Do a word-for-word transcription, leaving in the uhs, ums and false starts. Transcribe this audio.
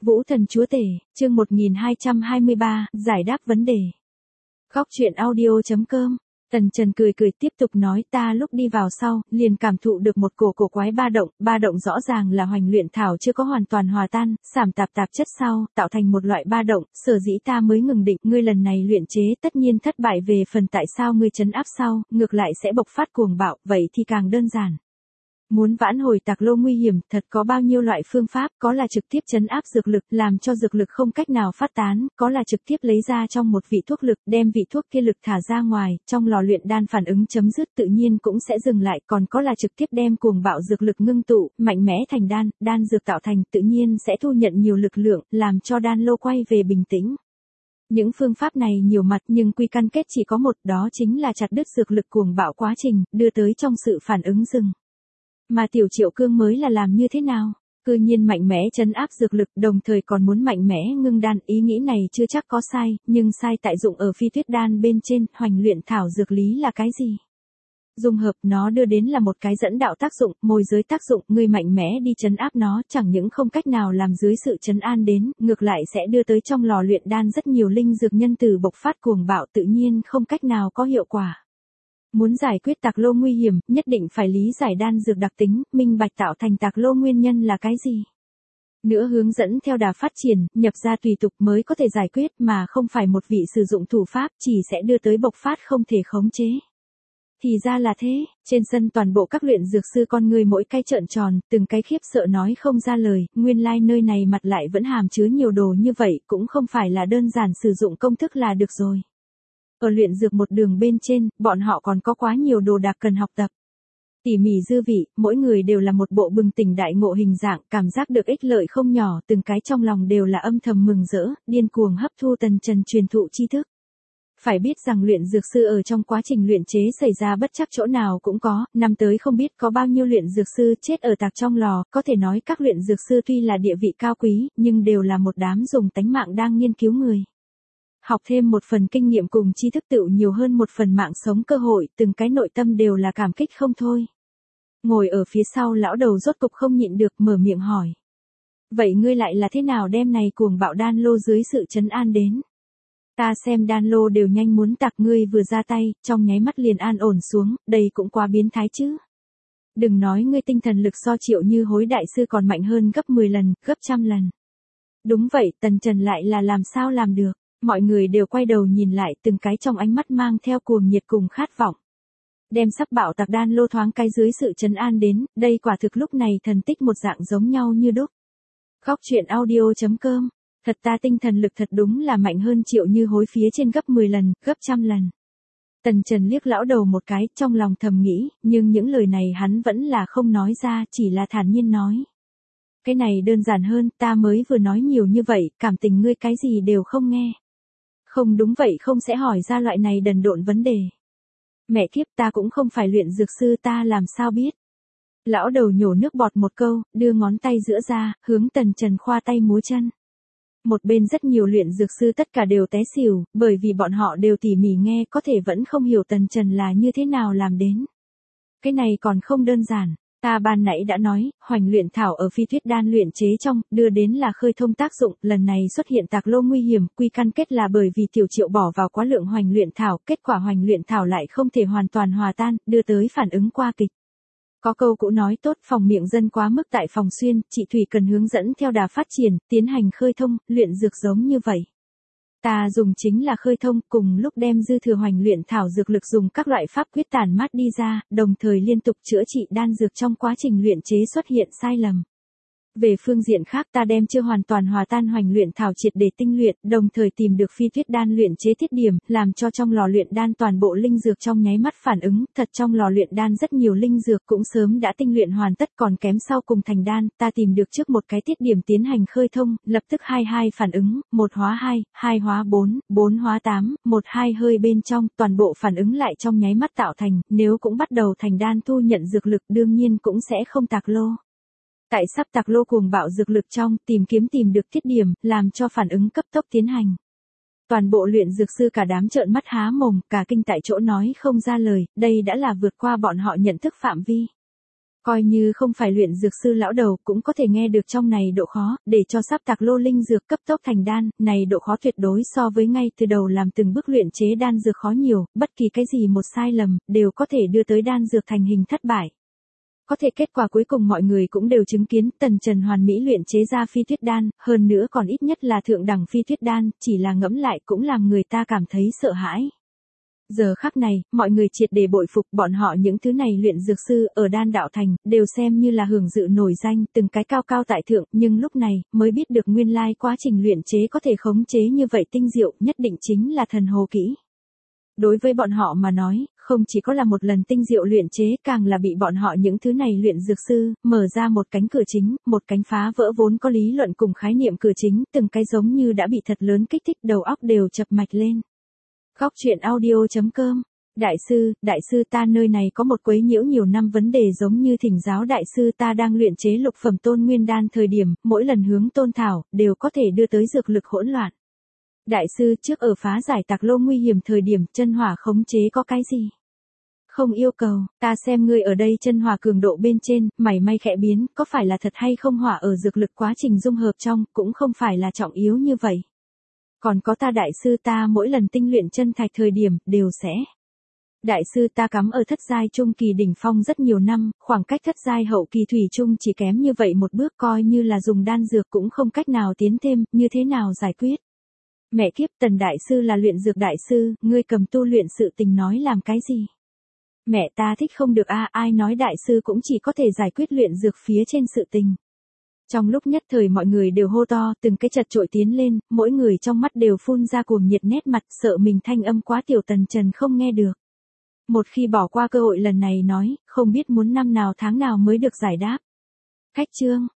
Vũ thần chúa tể, chương một nghìn hai trăm hai mươi ba, giải đáp vấn đề. Góc truyện audio.com. Tần Trần cười cười tiếp tục nói, ta lúc đi vào sau, liền cảm thụ được một cổ cổ quái ba động, ba động rõ ràng là hoành luyện thảo chưa có hoàn toàn hòa tan, sảm tạp tạp chất sau, tạo thành một loại ba động, sở dĩ ta mới ngừng định, ngươi lần này luyện chế tất nhiên thất bại về phần tại sao ngươi trấn áp sau, ngược lại sẽ bộc phát cuồng bạo, vậy thì càng đơn giản. Muốn vãn hồi tạc lô nguy hiểm, thật có bao nhiêu loại phương pháp, có là trực tiếp trấn áp dược lực, làm cho dược lực không cách nào phát tán, có là trực tiếp lấy ra trong một vị thuốc lực, đem vị thuốc kia lực thả ra ngoài, trong lò luyện đan phản ứng chấm dứt tự nhiên cũng sẽ dừng lại, còn có là trực tiếp đem cuồng bạo dược lực ngưng tụ, mạnh mẽ thành đan, đan dược tạo thành tự nhiên sẽ thu nhận nhiều lực lượng, làm cho đan lô quay về bình tĩnh. Những phương pháp này nhiều mặt nhưng quy căn kết chỉ có một, đó chính là chặt đứt dược lực cuồng bạo quá trình, đưa tới trong sự phản ứng dừng. Mà Tiểu Triệu Cương mới là làm như thế nào? Cư nhiên mạnh mẽ trấn áp dược lực, đồng thời còn muốn mạnh mẽ ngưng đan, ý nghĩ này chưa chắc có sai, nhưng sai tại dụng ở phi tuyết đan bên trên, hoành luyện thảo dược lý là cái gì? Dung hợp nó đưa đến là một cái dẫn đạo tác dụng, môi giới tác dụng, người mạnh mẽ đi trấn áp nó, chẳng những không cách nào làm dưới sự trấn an đến, ngược lại sẽ đưa tới trong lò luyện đan rất nhiều linh dược nhân từ bộc phát cuồng bạo tự nhiên không cách nào có hiệu quả. Muốn giải quyết tạc lô nguy hiểm, nhất định phải lý giải đan dược đặc tính, minh bạch tạo thành tạc lô nguyên nhân là cái gì. Nữa hướng dẫn theo đà phát triển, nhập ra tùy tục mới có thể giải quyết mà không phải một vị sử dụng thủ pháp chỉ sẽ đưa tới bộc phát không thể khống chế. Thì ra là thế, trên sân toàn bộ các luyện dược sư con người mỗi cái trợn tròn, từng cái khiếp sợ nói không ra lời, nguyên lai like nơi này mặt lại vẫn hàm chứa nhiều đồ như vậy, cũng không phải là đơn giản sử dụng công thức là được rồi. Ở luyện dược một đường bên trên, bọn họ còn có quá nhiều đồ đạc cần học tập. Tỉ mỉ dư vị, mỗi người đều là một bộ bừng tỉnh đại ngộ hình dạng, cảm giác được ích lợi không nhỏ, từng cái trong lòng đều là âm thầm mừng rỡ, điên cuồng hấp thu Tần Trần truyền thụ tri thức. Phải biết rằng luyện dược sư ở trong quá trình luyện chế xảy ra bất chắc chỗ nào cũng có, năm tới không biết có bao nhiêu luyện dược sư chết ở tạc trong lò, có thể nói các luyện dược sư tuy là địa vị cao quý, nhưng đều là một đám dùng tánh mạng đang nghiên cứu người. Học thêm một phần kinh nghiệm cùng tri thức tựu nhiều hơn một phần mạng sống cơ hội, từng cái nội tâm đều là cảm kích không thôi. Ngồi ở phía sau lão đầu rốt cục không nhịn được mở miệng hỏi. Vậy ngươi lại là thế nào đem này cuồng bạo đan lô dưới sự trấn an đến? Ta xem đan lô đều nhanh muốn tạc, ngươi vừa ra tay, trong nháy mắt liền an ổn xuống, đây cũng quá biến thái chứ. Đừng nói ngươi tinh thần lực so Triệu Như Hối đại sư còn mạnh hơn gấp mười lần, gấp trăm lần. Đúng vậy, Tần Trần lại là làm sao làm được? Mọi người đều quay đầu nhìn lại, từng cái trong ánh mắt mang theo cuồng nhiệt cùng khát vọng. Đem sắp bạo tạc đan lô thoáng cái dưới sự trấn an đến, đây quả thực lúc này thần tích một dạng giống nhau như đúc. Góc truyện audio.com. Thật ta tinh thần lực thật đúng là mạnh hơn Triệu Như Hối phía trên gấp mười lần, gấp trăm lần. Tần Trần liếc lão đầu một cái, trong lòng thầm nghĩ, nhưng những lời này hắn vẫn là không nói ra, chỉ là thản nhiên nói. Cái này đơn giản hơn, ta mới vừa nói nhiều như vậy, cảm tình ngươi cái gì đều không nghe. Không đúng vậy không sẽ hỏi ra loại này đần độn vấn đề. Mẹ kiếp, ta cũng không phải luyện dược sư, ta làm sao biết. Lão đầu nhổ nước bọt một câu, đưa ngón tay giữa ra, hướng Tần Trần khoa tay múa chân. Một bên rất nhiều luyện dược sư tất cả đều té xỉu, bởi vì bọn họ đều tỉ mỉ nghe, có thể vẫn không hiểu Tần Trần là như thế nào làm đến. Cái này còn không đơn giản. Ta ban nãy đã nói, hoành luyện thảo ở phi tuyết đan luyện chế trong, đưa đến là khơi thông tác dụng, lần này xuất hiện tạc lô nguy hiểm, quy căn kết là bởi vì Tiểu Triệu bỏ vào quá lượng hoành luyện thảo, kết quả hoành luyện thảo lại không thể hoàn toàn hòa tan, đưa tới phản ứng qua kịch. Có câu cũ nói tốt, phòng miệng dân quá mức tại phòng xuyên, chị Thủy cần hướng dẫn theo đà phát triển, tiến hành khơi thông, luyện dược giống như vậy. Ta dùng chính là khơi thông, cùng lúc đem dư thừa hoành luyện thảo dược lực dùng các loại pháp quyết tản mát đi ra, đồng thời liên tục chữa trị đan dược trong quá trình luyện chế xuất hiện sai lầm. Về phương diện khác ta đem chưa hoàn toàn hòa tan hoành luyện thảo triệt để tinh luyện, đồng thời tìm được phi tuyết đan luyện chế thiết điểm, làm cho trong lò luyện đan toàn bộ linh dược trong nháy mắt phản ứng, thật trong lò luyện đan rất nhiều linh dược cũng sớm đã tinh luyện hoàn tất còn kém sau cùng thành đan, ta tìm được trước một cái tiết điểm tiến hành khơi thông, lập tức hai hai phản ứng, một hóa hai, hai hóa bốn, bốn hóa tám, một hai hơi bên trong, toàn bộ phản ứng lại trong nháy mắt tạo thành, nếu cũng bắt đầu thành đan thu nhận dược lực đương nhiên cũng sẽ không tạc lô. Tại sắp tạc lô cuồng bạo dược lực trong, tìm kiếm tìm được tiết điểm, làm cho phản ứng cấp tốc tiến hành. Toàn bộ luyện dược sư cả đám trợn mắt há mồm, cả kinh tại chỗ nói không ra lời, đây đã là vượt qua bọn họ nhận thức phạm vi. Coi như không phải luyện dược sư lão đầu cũng có thể nghe được trong này độ khó, để cho sắp tạc lô linh dược cấp tốc thành đan, này độ khó tuyệt đối so với ngay từ đầu làm từng bước luyện chế đan dược khó nhiều, bất kỳ cái gì một sai lầm, đều có thể đưa tới đan dược thành hình thất bại. Có thể kết quả cuối cùng mọi người cũng đều chứng kiến, Tần Trần hoàn mỹ luyện chế ra phi tuyết đan, hơn nữa còn ít nhất là thượng đẳng phi tuyết đan, chỉ là ngẫm lại cũng làm người ta cảm thấy sợ hãi. Giờ khắc này, mọi người triệt để bội phục bọn họ những thứ này luyện dược sư ở đan đạo thành, đều xem như là hưởng dự nổi danh, từng cái cao cao tại thượng, nhưng lúc này, mới biết được nguyên lai quá trình luyện chế có thể khống chế như vậy tinh diệu, nhất định chính là thần hồ kỹ. Đối với bọn họ mà nói, không chỉ có là một lần tinh diệu luyện chế, càng là bị bọn họ những thứ này luyện dược sư, mở ra một cánh cửa chính, một cánh phá vỡ vốn có lý luận cùng khái niệm cửa chính, từng cái giống như đã bị thật lớn kích thích, đầu óc đều chập mạch lên. Góc truyện audio chấm com. Đại sư, đại sư ta nơi này có một quấy nhiễu nhiều năm vấn đề giống như thỉnh giáo đại sư ta đang luyện chế lục phẩm tôn nguyên đan thời điểm, mỗi lần hướng tôn thảo, đều có thể đưa tới dược lực hỗn loạn. Đại sư trước ở phá giải tạc lô nguy hiểm thời điểm chân hỏa khống chế có cái gì? Không yêu cầu, ta xem ngươi ở đây chân hỏa cường độ bên trên, mảy may khẽ biến, có phải là thật hay không hỏa ở dược lực quá trình dung hợp trong, cũng không phải là trọng yếu như vậy. Còn có ta đại sư ta mỗi lần tinh luyện chân thạch thời điểm, đều sẽ. Đại sư ta cắm ở thất giai trung kỳ đỉnh phong rất nhiều năm, khoảng cách thất giai hậu kỳ thủy chung chỉ kém như vậy một bước coi như là dùng đan dược cũng không cách nào tiến thêm, như thế nào giải quyết. Mẹ kiếp Tần đại sư là luyện dược đại sư, ngươi cầm tu luyện sự tình nói làm cái gì? Mẹ ta thích không được a ai nói đại sư cũng chỉ có thể giải quyết luyện dược phía trên sự tình. Trong lúc nhất thời mọi người đều hô to, từng cái chật trội tiến lên, mỗi người trong mắt đều phun ra cuồng nhiệt nét mặt, sợ mình thanh âm quá tiểu Tần Trần không nghe được. Một khi bỏ qua cơ hội lần này nói, không biết muốn năm nào tháng nào mới được giải đáp. Khách chương